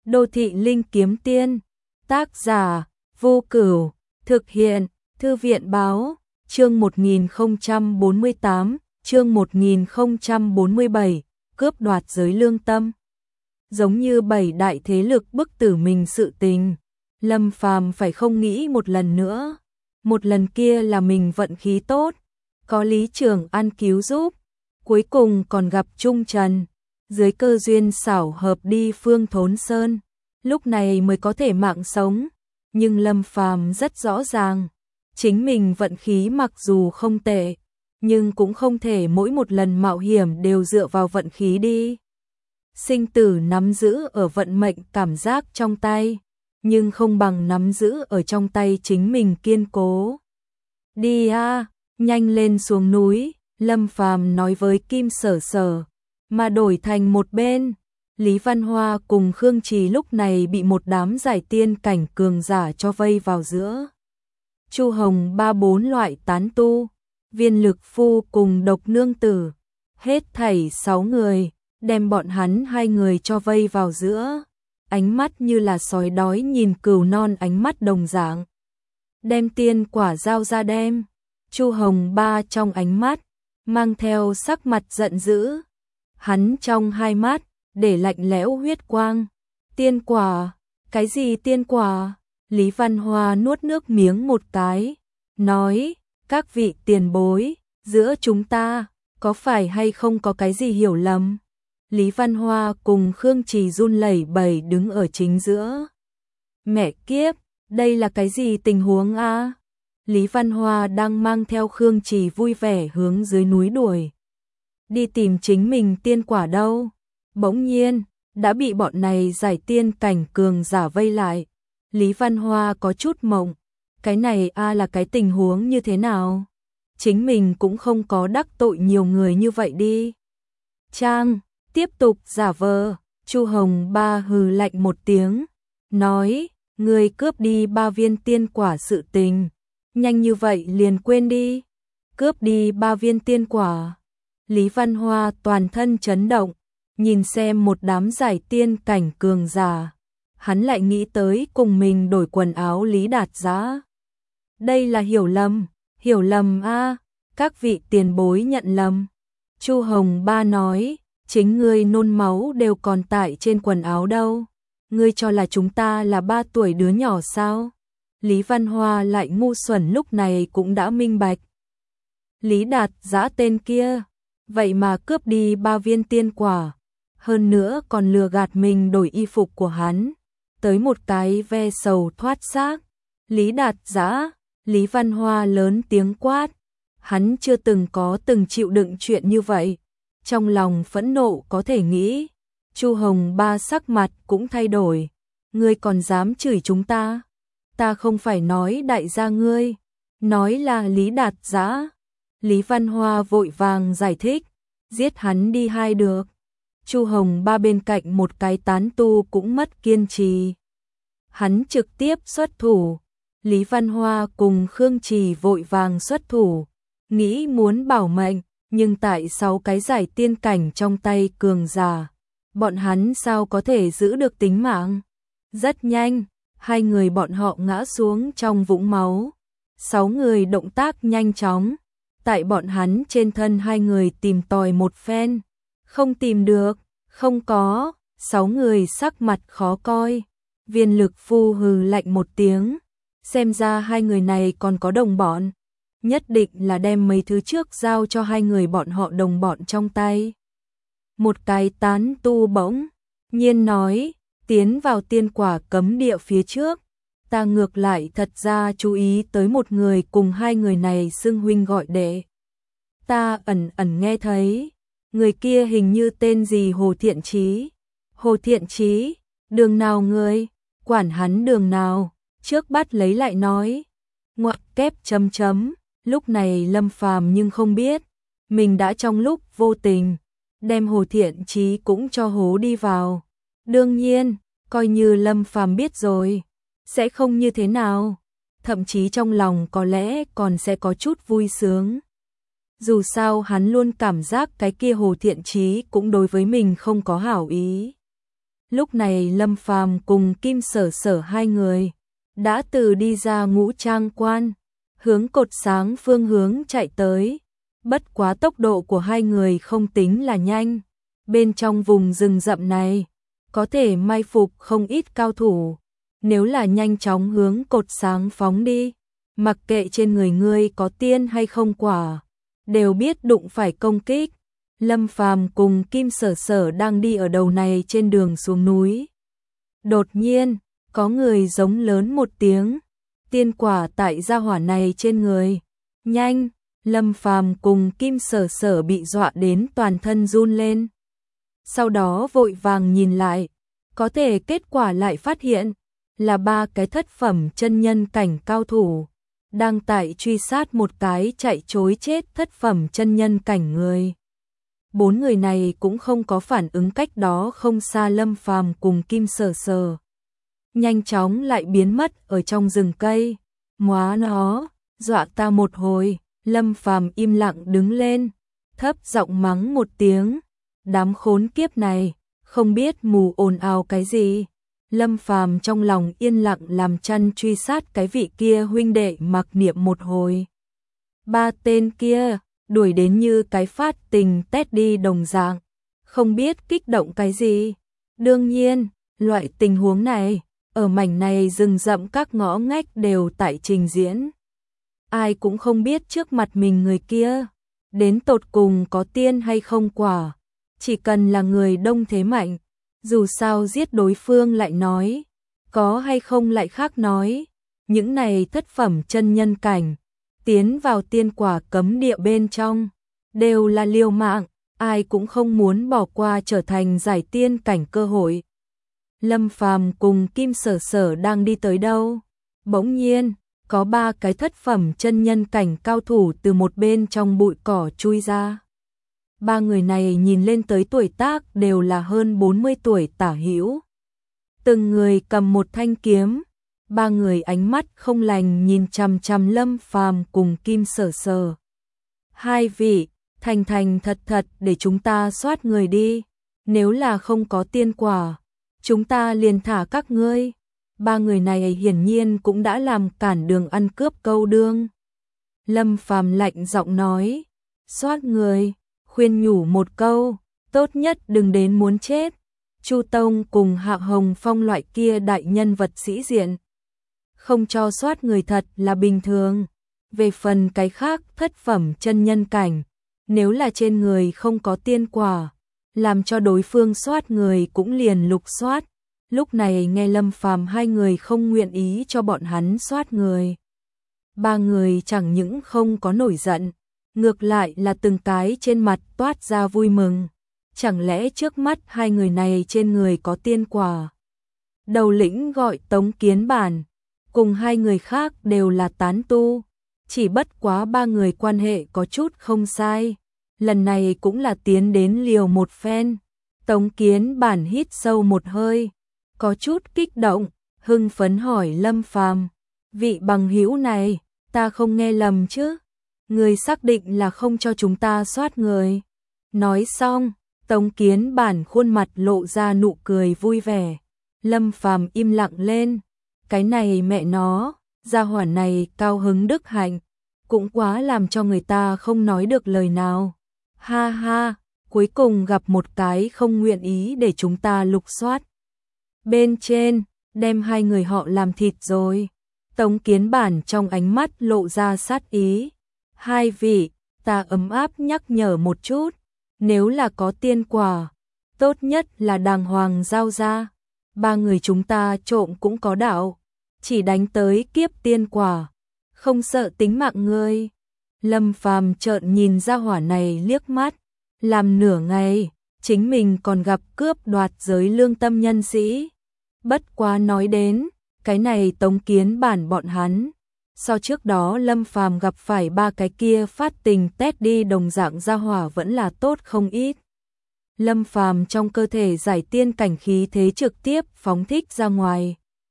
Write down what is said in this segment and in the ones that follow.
Đô thị linh kiếm tiên. Tác giả Vô Cửu. Thực hiện Thư viện báo. Chương 1048, chương 1047, cướp đoạt giới lương tâm. Giống như 7 đại thế lực bức tử mình sự tình, Lâm Phàm phải không nghĩ một lần nữa. Một lần kia là mình vận khí tốt, có Lý Trường An cứu giúp, cuối cùng còn gặp Trung Trần, dưới cơ duyên xảo hợp đi Phương Thốn Sơn, lúc này mới có thể mạng sống. Nhưng Lâm Phàm rất rõ ràng, chính mình vận khí mặc dù không tệ, nhưng cũng không thể mỗi một lần mạo hiểm đều dựa vào vận khí đi. Sinh tử nắm giữ ở vận mệnh cảm giác trong tay, nhưng không bằng nắm giữ ở trong tay chính mình kiên cố. Đi a, nhanh lên xuống núi, Lâm Phàm nói với Kim Sở Sở, mà đổi thành một bên. Lý Văn Hoa cùng Khương Trì lúc này bị một đám giải tiên cảnh cường giả cho vây vào giữa. Chu Hồng 3-4 loại tán tu, Viên Lực Phu cùng Độc Nương Tử, hết thảy 6 người, đem bọn hắn 2 người cho vây vào giữa. Ánh mắt như là sói đói nhìn cừu non ánh mắt đồng dạng. Đem tiên quả giao ra đem. Chu Hồng 3 trong ánh mắt mang theo sắc mặt giận dữ. Hắn trong hai mắt để lạnh lẽo huyết quang. Tiên quả? Cái gì tiên quả? Lý Văn Hoa nuốt nước miếng một cái, nói, các vị tiền bối, giữa chúng ta, có phải hay không có cái gì hiểu lầm? Lý Văn Hoa cùng Khương Trì run lẩy bẩy đứng ở chính giữa. Mẹ kiếp, đây là cái gì tình huống a? Lý Văn Hoa đang mang theo Khương Trì vui vẻ hướng dưới núi đuổi. Đi tìm chính mình tiên quả đâu? Bỗng nhiên, đã bị bọn này giải tiên cảnh cường giả vây lại. Lý Văn Hoa có chút mộng. Cái này là cái tình huống như thế nào? Chính mình cũng không có đắc tội nhiều người như vậy đi. Trang, tiếp tục giả vờ. Chu Hồng 3 hừ lạnh một tiếng, nói, người cướp đi 3 viên tiên quả sự tình. Nhanh như vậy liền quên đi. Cướp đi 3 viên tiên quả. Lý Văn Hoa toàn thân chấn động, nhìn xem một đám giải tiên cảnh cường giả. Hắn lại nghĩ tới cùng mình đổi quần áo Lý Đạt Giá. Đây là hiểu lầm a, các vị tiền bối nhận lầm. Chu Hồng 3 nói, chính ngươi nôn máu đều còn tại trên quần áo đâu. Ngươi cho là chúng ta là 3 tuổi đứa nhỏ sao? Lý Văn Hoa lại ngu xuẩn lúc này cũng đã minh bạch. Lý Đạt Giá tên kia, vậy mà cướp đi 3 viên tiên quả, hơn nữa còn lừa gạt mình đổi y phục của hắn, tới một cái ve sầu thoát xác. Lý Đạt Giá, Lý Văn Hoa lớn tiếng quát, hắn chưa từng chịu đựng chuyện như vậy, trong lòng phẫn nộ có thể nghĩ. Chu Hồng 3 sắc mặt cũng thay đổi, ngươi còn dám chửi chúng ta? Ta không phải nói đại gia ngươi, nói là Lý Đạt Giá. Lý Văn Hoa vội vàng giải thích, giết hắn đi hay được. Chu Hồng 3 bên cạnh một cái tán tu cũng mất kiên trì. Hắn trực tiếp xuất thủ. Lý Văn Hoa cùng Khương Trì vội vàng xuất thủ, nghĩ muốn bảo mệnh, nhưng tại 6 cái giải tiên cảnh trong tay cường giả, bọn hắn sao có thể giữ được tính mạng. Rất nhanh, 2 người bọn họ ngã xuống trong vũng máu. 6 người động tác nhanh chóng, tại bọn hắn trên thân 2 người tìm tòi một phen, không tìm được, không có. 6 người sắc mặt khó coi. Viên Lực Phu hừ lạnh một tiếng, xem ra 2 người này còn có đồng bọn, nhất định là đem mấy thứ trước giao cho 2 người bọn họ đồng bọn trong tay. Một cái tán tu bỗng nhiên nói, tiến vào tiên quả cấm địa phía trước, ta ngược lại thật ra chú ý tới một người cùng 2 người này xưng huynh gọi đệ. Ta ẩn nghe thấy, người kia hình như tên gì Hồ Thiện Chí. Hồ Thiện Chí, đường nào ngươi, quản hắn đường nào, trước bắt lấy lại nói. Ngoặc kép chấm chấm, lúc này Lâm Phàm nhưng không biết, mình đã trong lúc vô tình, đem Hồ Thiện Chí cũng cho hố đi vào. Đương nhiên, coi như Lâm Phàm biết rồi, sẽ không như thế nào, thậm chí trong lòng có lẽ còn sẽ có chút vui sướng. Dù sao hắn luôn cảm giác cái kia Hồ Thiện Chí cũng đối với mình không có hảo ý. Lúc này Lâm Phàm cùng Kim Sở Sở hai người đã từ đi ra Ngũ Trang Quan, hướng cột sáng phương hướng chạy tới. Bất quá tốc độ của hai người không tính là nhanh. Bên trong vùng rừng rậm này, có thể mai phục không ít cao thủ. Nếu là nhanh chóng hướng cột sáng phóng đi, mặc kệ trên người ngươi có tiên hay không quả, đều biết đụng phải công kích. Lâm Phàm cùng Kim Sở Sở đang đi ở đầu này trên đường xuống núi. Đột nhiên, có người giống lớn một tiếng, tiên quả tại gia hỏa này trên người. Nhanh, Lâm Phàm cùng Kim Sở Sở bị dọa đến toàn thân run lên. Sau đó vội vàng nhìn lại, có thể kết quả lại phát hiện là ba cái thất phẩm chân nhân cảnh cao thủ đang tại truy sát một cái chạy trối chết thất phẩm chân nhân cảnh người. Bốn người này cũng không có phản ứng, cách đó không xa Lâm Phàm cùng Kim Sở Sở nhanh chóng lại biến mất ở trong rừng cây. Móa nó, dọa ta một hồi. Lâm Phàm im lặng đứng lên, thấp giọng mắng một tiếng, đám khốn kiếp này, không biết mù ồn ào cái gì. Lâm Phàm trong lòng yên lặng làm chăn truy sát cái vị kia huynh đệ mặc niệm một hồi. Ba tên kia đuổi đến như cái phát tình tét đi đồng dạng, không biết kích động cái gì. Đương nhiên, loại tình huống này, ở mảnh này rừng rậm các ngõ ngách đều tại trình diễn. Ai cũng không biết trước mặt mình người kia đến tột cùng có tiên hay không quả, chỉ cần là người đông thế mạnh, dù sao giết đối phương lại nói, có hay không lại khác nói. Những này thất phẩm chân nhân cảnh tiến vào tiên quả cấm địa bên trong đều là liều mạng, ai cũng không muốn bỏ qua trở thành giải tiên cảnh cơ hội. Lâm Phàm cùng Kim Sở Sở đang đi tới đâu, bỗng nhiên có ba cái thất phẩm chân nhân cảnh cao thủ từ một bên trong bụi cỏ chui ra. Ba người này nhìn lên tới tuổi tác đều là hơn 40 tuổi tả hữu. Từng người cầm một thanh kiếm, ba người ánh mắt không lành nhìn chằm chằm Lâm Phàm cùng Kim Sở Sở. Hai vị, thành thành thật thật để chúng ta soát người đi, nếu là không có tiên quả, chúng ta liền thả các ngươi. Ba người này hiển nhiên cũng đã làm cản đường ăn cướp câu đương. Lâm Phàm lạnh giọng nói, soát người, khuyên nhủ một câu, tốt nhất đừng đến muốn chết. Chu Tông cùng Hạ Hồng Phong loại kia đại nhân vật sĩ diện, không cho soát người thật là bình thường. Về phần cái khác thất phẩm chân nhân cảnh, nếu là trên người không có tiên quả, làm cho đối phương soát người cũng liền lục soát. Lúc này nghe Lâm Phàm hai người không nguyện ý cho bọn hắn soát người, ba người chẳng những không có nổi giận, ngược lại là từng cái trên mặt toát ra vui mừng. Chẳng lẽ trước mắt hai người này trên người có tiên quả? Đầu lĩnh gọi Tống Kiến Bản, cùng hai người khác đều là tán tu, chỉ bất quá ba người quan hệ có chút không sai. Lần này cũng là tiến đến liều một phen. Tống Kiến Bản hít sâu một hơi, có chút kích động, hưng phấn hỏi Lâm Phàm, vị bằng hữu này, ta không nghe lầm chứ? Người xác định là không cho chúng ta soát người. Nói xong, Tống Kiến Bản khuôn mặt lộ ra nụ cười vui vẻ. Lâm Phàm im lặng lên, cái này mẹ nó, gia hỏa này cao hứng đức hạnh, cũng quá làm cho người ta không nói được lời nào. Ha ha, cuối cùng gặp một cái không nguyện ý để chúng ta lục soát. Bên trên, đem hai người họ làm thịt rồi. Tống Kiến Bản trong ánh mắt lộ ra sát ý. Hai vị, ta ấm áp nhắc nhở một chút, nếu là có tiên quả, tốt nhất là đàng hoàng giao ra. Ba người chúng ta trộm cũng có đạo, chỉ đánh tới kiếp tiên quả, không sợ tính mạng ngươi. Lâm Phàm trợn nhìn ra hỏa này liếc mắt, làm nửa ngày, chính mình còn gặp cướp đoạt giới lương tâm nhân sĩ. Bất quá nói đến, cái này Tống Kiến Bản bọn hắn, so trước đó Lâm Phàm gặp phải ba cái kia phát tình tét đi đồng dạng gia hỏa vẫn là tốt không ít. Lâm Phàm trong cơ thể giải tiên cảnh khí thế trực tiếp phóng thích ra ngoài.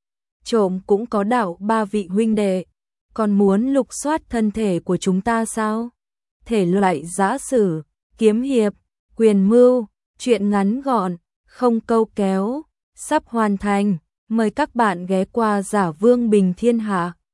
Trộm cũng có đạo ba vị huynh đệ, còn muốn lục soát thân thể của chúng ta sao? Thể loại giã sử, kiếm hiệp, quyền mưu, chuyện ngắn gọn, không câu kéo, sắp hoàn thành. Mời các bạn ghé qua Giả Vương Bình Thiên Hạ.